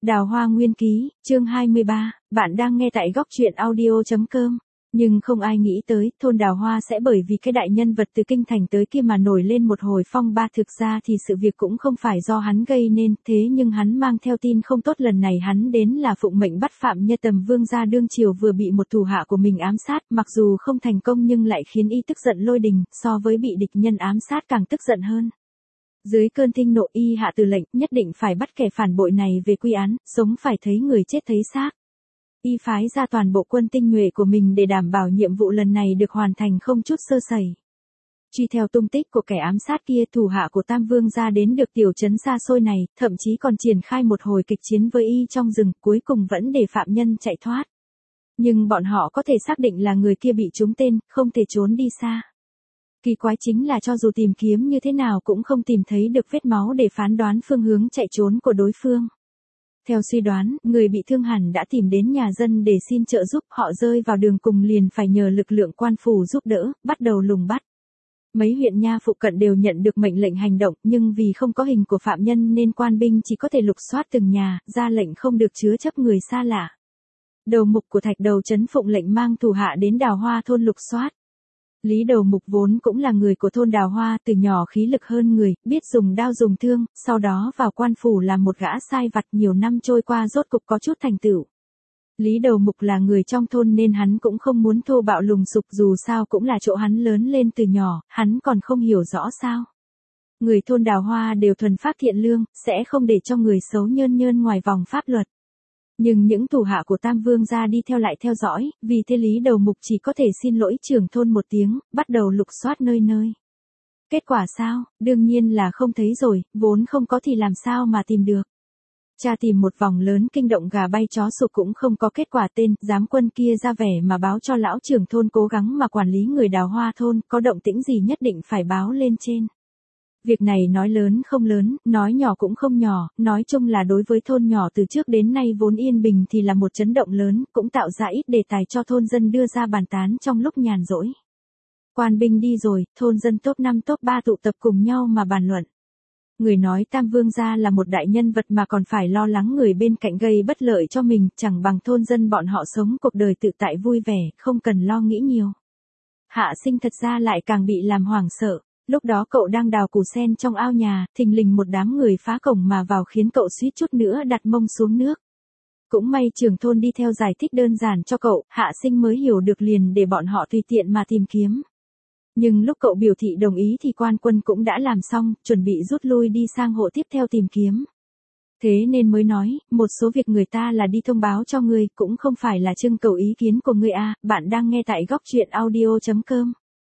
Đào Hoa Nguyên Ký, chương 23, bạn đang nghe tại góc truyện audio.com. Nhưng không ai nghĩ tới, thôn Đào Hoa sẽ bởi vì cái đại nhân vật từ kinh thành tới kia mà nổi lên một hồi phong ba. Thực ra thì sự việc cũng không phải do hắn gây nên, thế nhưng hắn mang theo tin không tốt. Lần này hắn đến là phụng mệnh bắt Phạm Nhân Tầm Vương gia đương triều vừa bị một thủ hạ của mình ám sát, mặc dù không thành công nhưng lại khiến y tức giận lôi đình, so với bị địch nhân ám sát càng tức giận hơn. Dưới cơn thịnh nộ y hạ từ lệnh nhất định phải bắt kẻ phản bội này về quy án, sống phải thấy người chết thấy xác. Y phái ra toàn bộ quân tinh nhuệ của mình để đảm bảo nhiệm vụ lần này được hoàn thành không chút sơ sẩy. Truy theo tung tích của kẻ ám sát kia, thủ hạ của Tam Vương gia đến được tiểu trấn xa xôi này, thậm chí còn triển khai một hồi kịch chiến với y trong rừng, cuối cùng vẫn để Phạm Nhân chạy thoát. Nhưng bọn họ có thể xác định là người kia bị trúng tên, không thể trốn đi xa. Kỳ quái chính là cho dù tìm kiếm như thế nào cũng không tìm thấy được vết máu để phán đoán phương hướng chạy trốn của đối phương. Theo suy đoán, người bị thương hẳn đã tìm đến nhà dân để xin trợ giúp, họ rơi vào đường cùng liền phải nhờ lực lượng quan phủ giúp đỡ, bắt đầu lùng bắt. Mấy huyện nha phụ cận đều nhận được mệnh lệnh hành động, nhưng vì không có hình của phạm nhân nên quan binh chỉ có thể lục soát từng nhà, ra lệnh không được chứa chấp người xa lạ. Đầu mục của Thạch Đầu trấn phụng lệnh mang thủ hạ đến Đào Hoa thôn lục soát. Lý Đầu Mục vốn cũng là người của thôn Đào Hoa, từ nhỏ khí lực hơn người, biết dùng đao dùng thương, sau đó vào quan phủ làm một gã sai vặt, nhiều năm trôi qua rốt cục có chút thành tựu. Lý Đầu Mục là người trong thôn nên hắn cũng không muốn thô bạo lùng sục, dù sao cũng là chỗ hắn lớn lên từ nhỏ, hắn còn không hiểu rõ sao. Người thôn Đào Hoa đều thuần phát thiện lương, sẽ không để cho người xấu nhơn nhơn ngoài vòng pháp luật. Nhưng những thủ hạ của Tam Vương gia đi theo lại theo dõi, vì thế Lý Đầu Mục chỉ có thể xin lỗi trưởng thôn một tiếng, bắt đầu lục soát nơi nơi. Kết quả sao? Đương nhiên là không thấy rồi, vốn không có thì làm sao mà tìm được. Cha tìm một vòng lớn kinh động gà bay chó sụp cũng không có kết quả. Tên giám quân kia ra vẻ mà báo cho lão trưởng thôn cố gắng mà quản lý người Đào Hoa thôn, có động tĩnh gì nhất định phải báo lên trên. Việc này nói lớn không lớn, nói nhỏ cũng không nhỏ, nói chung là đối với thôn nhỏ từ trước đến nay vốn yên bình thì là một chấn động lớn, cũng tạo ra ít đề tài cho thôn dân đưa ra bàn tán trong lúc nhàn rỗi. Quan binh đi rồi, thôn dân top 5 top 3 tụ tập cùng nhau mà bàn luận. Người nói Tam Vương gia là một đại nhân vật mà còn phải lo lắng người bên cạnh gây bất lợi cho mình, chẳng bằng thôn dân bọn họ sống cuộc đời tự tại vui vẻ, không cần lo nghĩ nhiều. Hạ Sinh thật ra lại càng bị làm hoảng sợ. Lúc đó cậu đang đào củ sen trong ao nhà, thình lình một đám người phá cổng mà vào khiến cậu suýt chút nữa đặt mông xuống nước. Cũng may trưởng thôn đi theo giải thích đơn giản cho cậu, Hạ Sinh mới hiểu được liền để bọn họ tùy tiện mà tìm kiếm. Nhưng lúc cậu biểu thị đồng ý thì quan quân cũng đã làm xong, chuẩn bị rút lui đi sang hộ tiếp theo tìm kiếm. Thế nên mới nói, một số việc người ta là đi thông báo cho ngươi, cũng không phải là trưng cầu ý kiến của ngươi à. Bạn đang nghe tại góc truyện audio.com.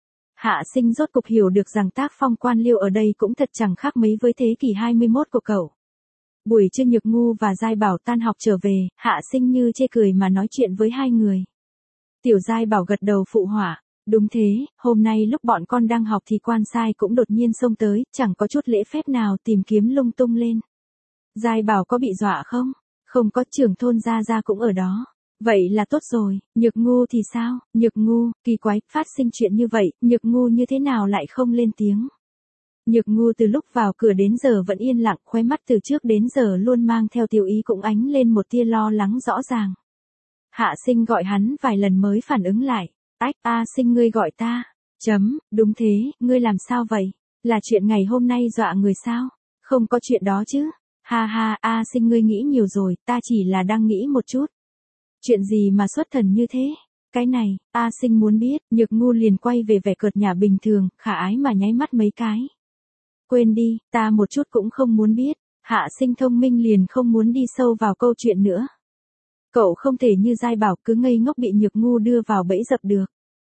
Hạ Sinh rốt cục hiểu được rằng tác phong quan liêu ở đây cũng thật chẳng khác mấy với thế kỷ 21 của cậu. Buổi trưa Nhược Ngu và Giai Bảo tan học trở về, Hạ Sinh như chê cười mà nói chuyện với hai người. Tiểu Giai Bảo gật đầu phụ họa, đúng thế, hôm nay lúc bọn con đang học thì quan sai cũng đột nhiên xông tới, chẳng có chút lễ phép nào, tìm kiếm lung tung lên. Giai Bảo có bị dọa không? Không có, trưởng thôn Gia cũng ở đó. Vậy là tốt rồi. Nhược Ngu thì sao? Nhược Ngu, kỳ quái, phát sinh chuyện như vậy, Nhược Ngu như thế nào lại không lên tiếng? Nhược Ngu từ lúc vào cửa đến giờ vẫn yên lặng, khóe mắt từ trước đến giờ luôn mang theo tiêu ý cũng ánh lên một tia lo lắng rõ ràng. Hạ Sinh gọi hắn vài lần mới phản ứng lại. Ách, A Sinh ngươi gọi ta. Đúng thế, ngươi làm sao vậy? Là chuyện ngày hôm nay dọa người sao? Không có chuyện đó chứ. Ha ha, A Sinh ngươi nghĩ nhiều rồi, ta chỉ là đang nghĩ một chút. Chuyện gì mà xuất thần như thế? Cái này, A Sinh muốn biết. Nhược Ngu liền quay về vẻ cợt nhả bình thường, khả ái mà nháy mắt mấy cái. Quên đi, ta một chút cũng không muốn biết. Hạ Sinh thông minh liền không muốn đi sâu vào câu chuyện nữa. Cậu không thể như Giai Bảo cứ ngây ngốc bị Nhược Ngu đưa vào bẫy dập được.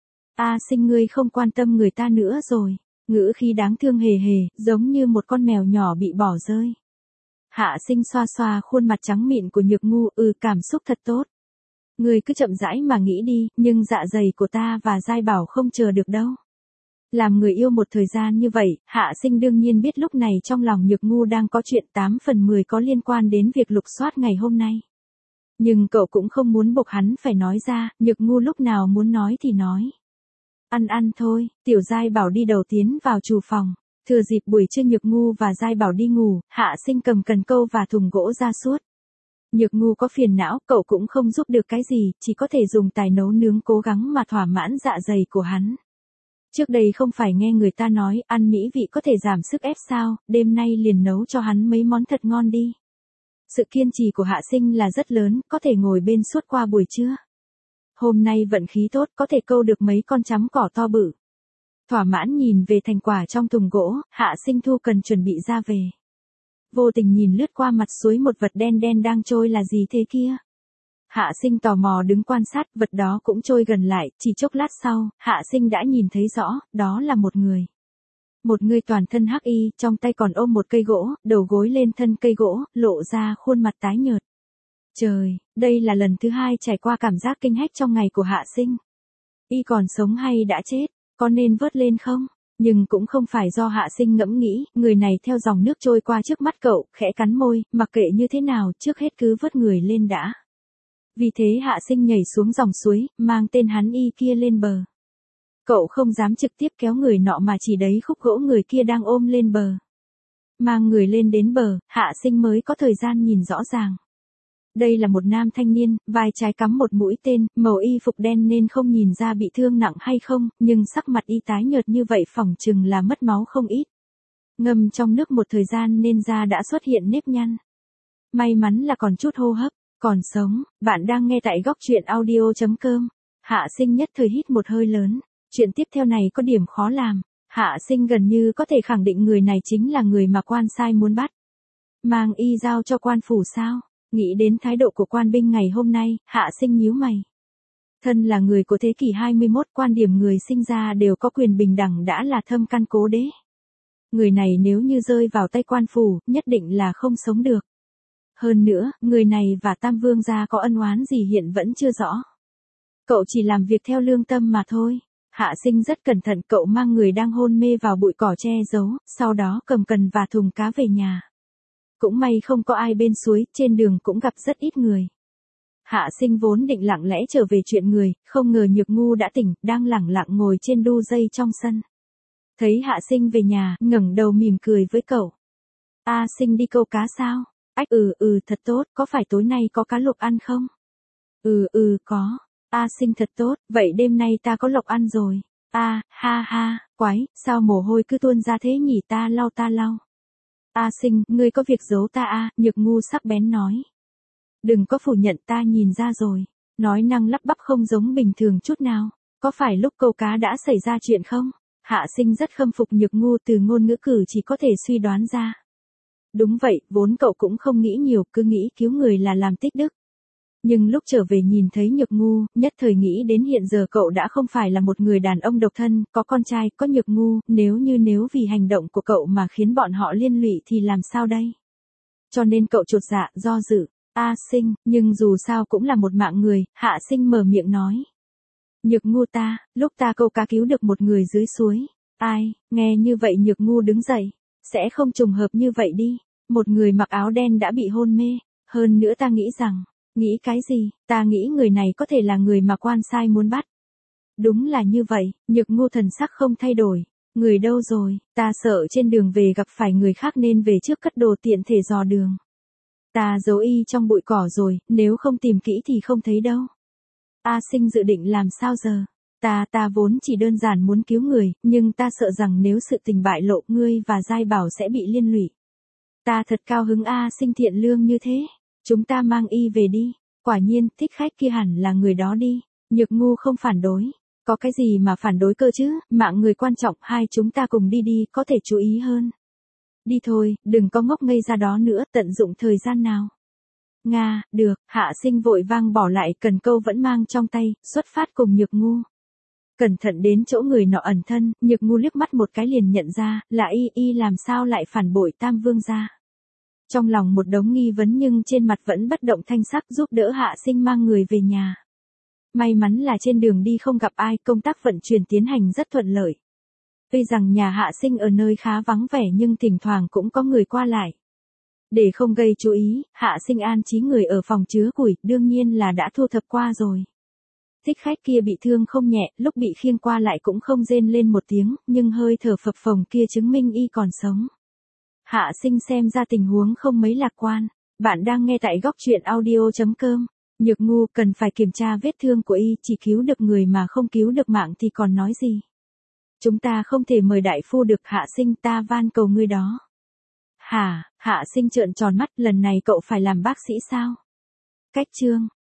A Sinh ngươi không quan tâm người ta nữa rồi. Ngữ khí đáng thương hề hề, giống như một con mèo nhỏ bị bỏ rơi. Hạ Sinh xoa xoa khuôn mặt trắng mịn của Nhược Ngu, cảm xúc thật tốt. Ngươi cứ chậm rãi mà nghĩ đi, nhưng dạ dày của ta và Giai Bảo không chờ được đâu. Làm người yêu một thời gian như vậy, Hạ Sinh đương nhiên biết lúc này trong lòng Nhược Ngu đang có chuyện 8 phần 10 có liên quan đến việc lục soát ngày hôm nay. Nhưng cậu cũng không muốn buộc hắn phải nói ra, Nhược Ngu lúc nào muốn nói thì nói. Ăn thôi, Tiểu Giai Bảo đi đầu tiến vào trù phòng. Thừa dịp buổi trưa Nhược Ngu và Giai Bảo đi ngủ, Hạ Sinh cầm cần câu và thùng gỗ ra suốt. Nhược ngu có phiền não, cậu cũng không giúp được cái gì, chỉ có thể dùng tài nấu nướng cố gắng mà thỏa mãn dạ dày của hắn. Trước đây không phải nghe người ta nói, ăn mỹ vị có thể giảm sức ép sao, đêm nay liền nấu cho hắn mấy món thật ngon đi. Sự kiên trì của Hạ Sinh là rất lớn, có thể ngồi bên suốt qua buổi trưa. Hôm nay vận khí tốt, có thể câu được mấy con chấm cỏ to bự. Thỏa mãn nhìn về thành quả trong thùng gỗ, Hạ Sinh Thu cần chuẩn bị ra về. Vô tình nhìn lướt qua mặt suối một vật đen đen đang trôi là gì thế kia. Hạ Sinh tò mò đứng quan sát, vật đó cũng trôi gần lại, chỉ chốc lát sau, Hạ Sinh đã nhìn thấy rõ, đó là một người. Một người toàn thân hắc y, trong tay còn ôm một cây gỗ, đầu gối lên thân cây gỗ, lộ ra khuôn mặt tái nhợt. Trời, đây là lần thứ hai trải qua cảm giác kinh hách trong ngày của Hạ Sinh. Y còn sống hay đã chết, có nên vớt lên không? Nhưng cũng không phải do Hạ Sinh ngẫm nghĩ, người này theo dòng nước trôi qua trước mắt cậu, khẽ cắn môi, mặc kệ như thế nào, trước hết cứ vớt người lên đã. Vì thế Hạ Sinh nhảy xuống dòng suối, mang tên hắn y kia lên bờ. Cậu không dám trực tiếp kéo người nọ mà chỉ đấy khúc gỗ người kia đang ôm lên bờ. Mang người lên đến bờ, Hạ Sinh mới có thời gian nhìn rõ ràng. Đây là một nam thanh niên, vai trái cắm một mũi tên, màu y phục đen nên không nhìn ra bị thương nặng hay không, nhưng sắc mặt y tái nhợt như vậy phỏng chừng là mất máu không ít. Ngâm trong nước một thời gian nên da đã xuất hiện nếp nhăn. May mắn là còn chút hô hấp, còn sống. Bạn đang nghe tại góc truyện audio.com. Hạ Sinh nhất thời hít một hơi lớn. Chuyện tiếp theo này có điểm khó làm. Hạ Sinh gần như có thể khẳng định người này chính là người mà quan sai muốn bắt. Mang y giao cho quan phủ sao? Nghĩ đến thái độ của quan binh ngày hôm nay, Hạ Sinh nhíu mày. Thân là người của thế kỷ 21, quan điểm người sinh ra đều có quyền bình đẳng đã là thâm căn cố đế. Người này nếu như rơi vào tay quan phủ, nhất định là không sống được. Hơn nữa, người này và Tam Vương gia có ân oán gì hiện vẫn chưa rõ. Cậu chỉ làm việc theo lương tâm mà thôi. Hạ Sinh rất cẩn thận, cậu mang người đang hôn mê vào bụi cỏ che giấu, sau đó cầm cần và thùng cá về nhà. Cũng may không có ai bên suối, trên đường cũng gặp rất ít người. Hạ Sinh vốn định lặng lẽ trở về chuyện người, không ngờ Nhược ngu đã tỉnh, đang lẳng lặng ngồi trên đu dây trong sân. Thấy Hạ Sinh về nhà, ngẩng đầu mỉm cười với cậu. A Sinh đi câu cá sao? Ách thật tốt, có phải tối nay có cá luộc ăn không? Có. A Sinh thật tốt, vậy đêm nay ta có lộc ăn rồi. Ha, quái, sao mồ hôi cứ tuôn ra thế nhỉ, ta lau. A Sinh, ngươi có việc giấu ta à? Nhược ngu sắc bén nói. Đừng có phủ nhận, ta nhìn ra rồi. Nói năng lắp bắp không giống bình thường chút nào. Có phải lúc câu cá đã xảy ra chuyện không? Hạ Sinh rất khâm phục Nhược ngu, từ ngôn ngữ cử chỉ có thể suy đoán ra. Đúng vậy, vốn cậu cũng không nghĩ nhiều, cứ nghĩ cứu người là làm tích đức. Nhưng lúc trở về nhìn thấy Nhược ngu, nhất thời nghĩ đến hiện giờ cậu đã không phải là một người đàn ông độc thân, có con trai, có Nhược ngu, nếu vì hành động của cậu mà khiến bọn họ liên lụy thì làm sao đây? Cho nên cậu chột dạ, do dự. A Sinh, nhưng dù sao cũng là một mạng người, Hạ Sinh mở miệng nói. Nhược ngu ta, lúc ta câu cá cứu được một người dưới suối. Ai, nghe như vậy Nhược ngu đứng dậy. Sẽ không trùng hợp như vậy đi. Một người mặc áo đen đã bị hôn mê. Hơn nữa ta nghĩ rằng, nghĩ cái gì, ta nghĩ người này có thể là người mà quan sai muốn bắt. Đúng là như vậy, Nhược ngu thần sắc không thay đổi. Người đâu rồi, ta sợ trên đường về gặp phải người khác nên về trước cất đồ tiện thể dò đường. Ta giấu y trong bụi cỏ rồi, nếu không tìm kỹ thì không thấy đâu. A Sinh dự định làm sao giờ? Ta vốn chỉ đơn giản muốn cứu người, nhưng ta sợ rằng nếu sự tình bại lộ, ngươi và Giai Bảo sẽ bị liên lụy. Ta thật cao hứng A Sinh thiện lương như thế. Chúng ta mang y về đi. Quả nhiên, thích khách kia hẳn là người đó đi. Nhược ngu không phản đối. Có cái gì mà phản đối cơ chứ, mạng người quan trọng, hai chúng ta cùng đi, có thể chú ý hơn. Đi thôi, đừng có ngốc ngây ra đó nữa, tận dụng thời gian nào. Nga, được, Hạ Sinh vội vang bỏ lại cần câu vẫn mang trong tay, xuất phát cùng Nhược ngu. Cẩn thận đến chỗ người nọ ẩn thân, Nhược ngu liếc mắt một cái liền nhận ra, là y làm sao lại phản bội Tam Vương gia. Trong lòng một đống nghi vấn nhưng trên mặt vẫn bất động thanh sắc, giúp đỡ Hạ Sinh mang người về nhà. May mắn là trên đường đi không gặp ai, công tác vận chuyển tiến hành rất thuận lợi. Tuy rằng nhà Hạ Sinh ở nơi khá vắng vẻ nhưng thỉnh thoảng cũng có người qua lại. Để không gây chú ý, Hạ Sinh an trí người ở phòng chứa củi, đương nhiên là đã thu thập qua rồi. Thích khách kia bị thương không nhẹ, lúc bị khiêng qua lại cũng không rên lên một tiếng, nhưng hơi thở phập phồng kia chứng minh y còn sống. Hạ Sinh xem ra tình huống không mấy lạc quan. Bạn đang nghe tại góc truyện audio.com. Nhược ngu cần phải kiểm tra vết thương của y, chỉ cứu được người mà không cứu được mạng thì còn nói gì. Chúng ta không thể mời đại phu được, Hạ Sinh, ta van cầu ngươi đó. Hả? Hạ Sinh trợn tròn mắt, lần này cậu phải làm bác sĩ sao? Cách chương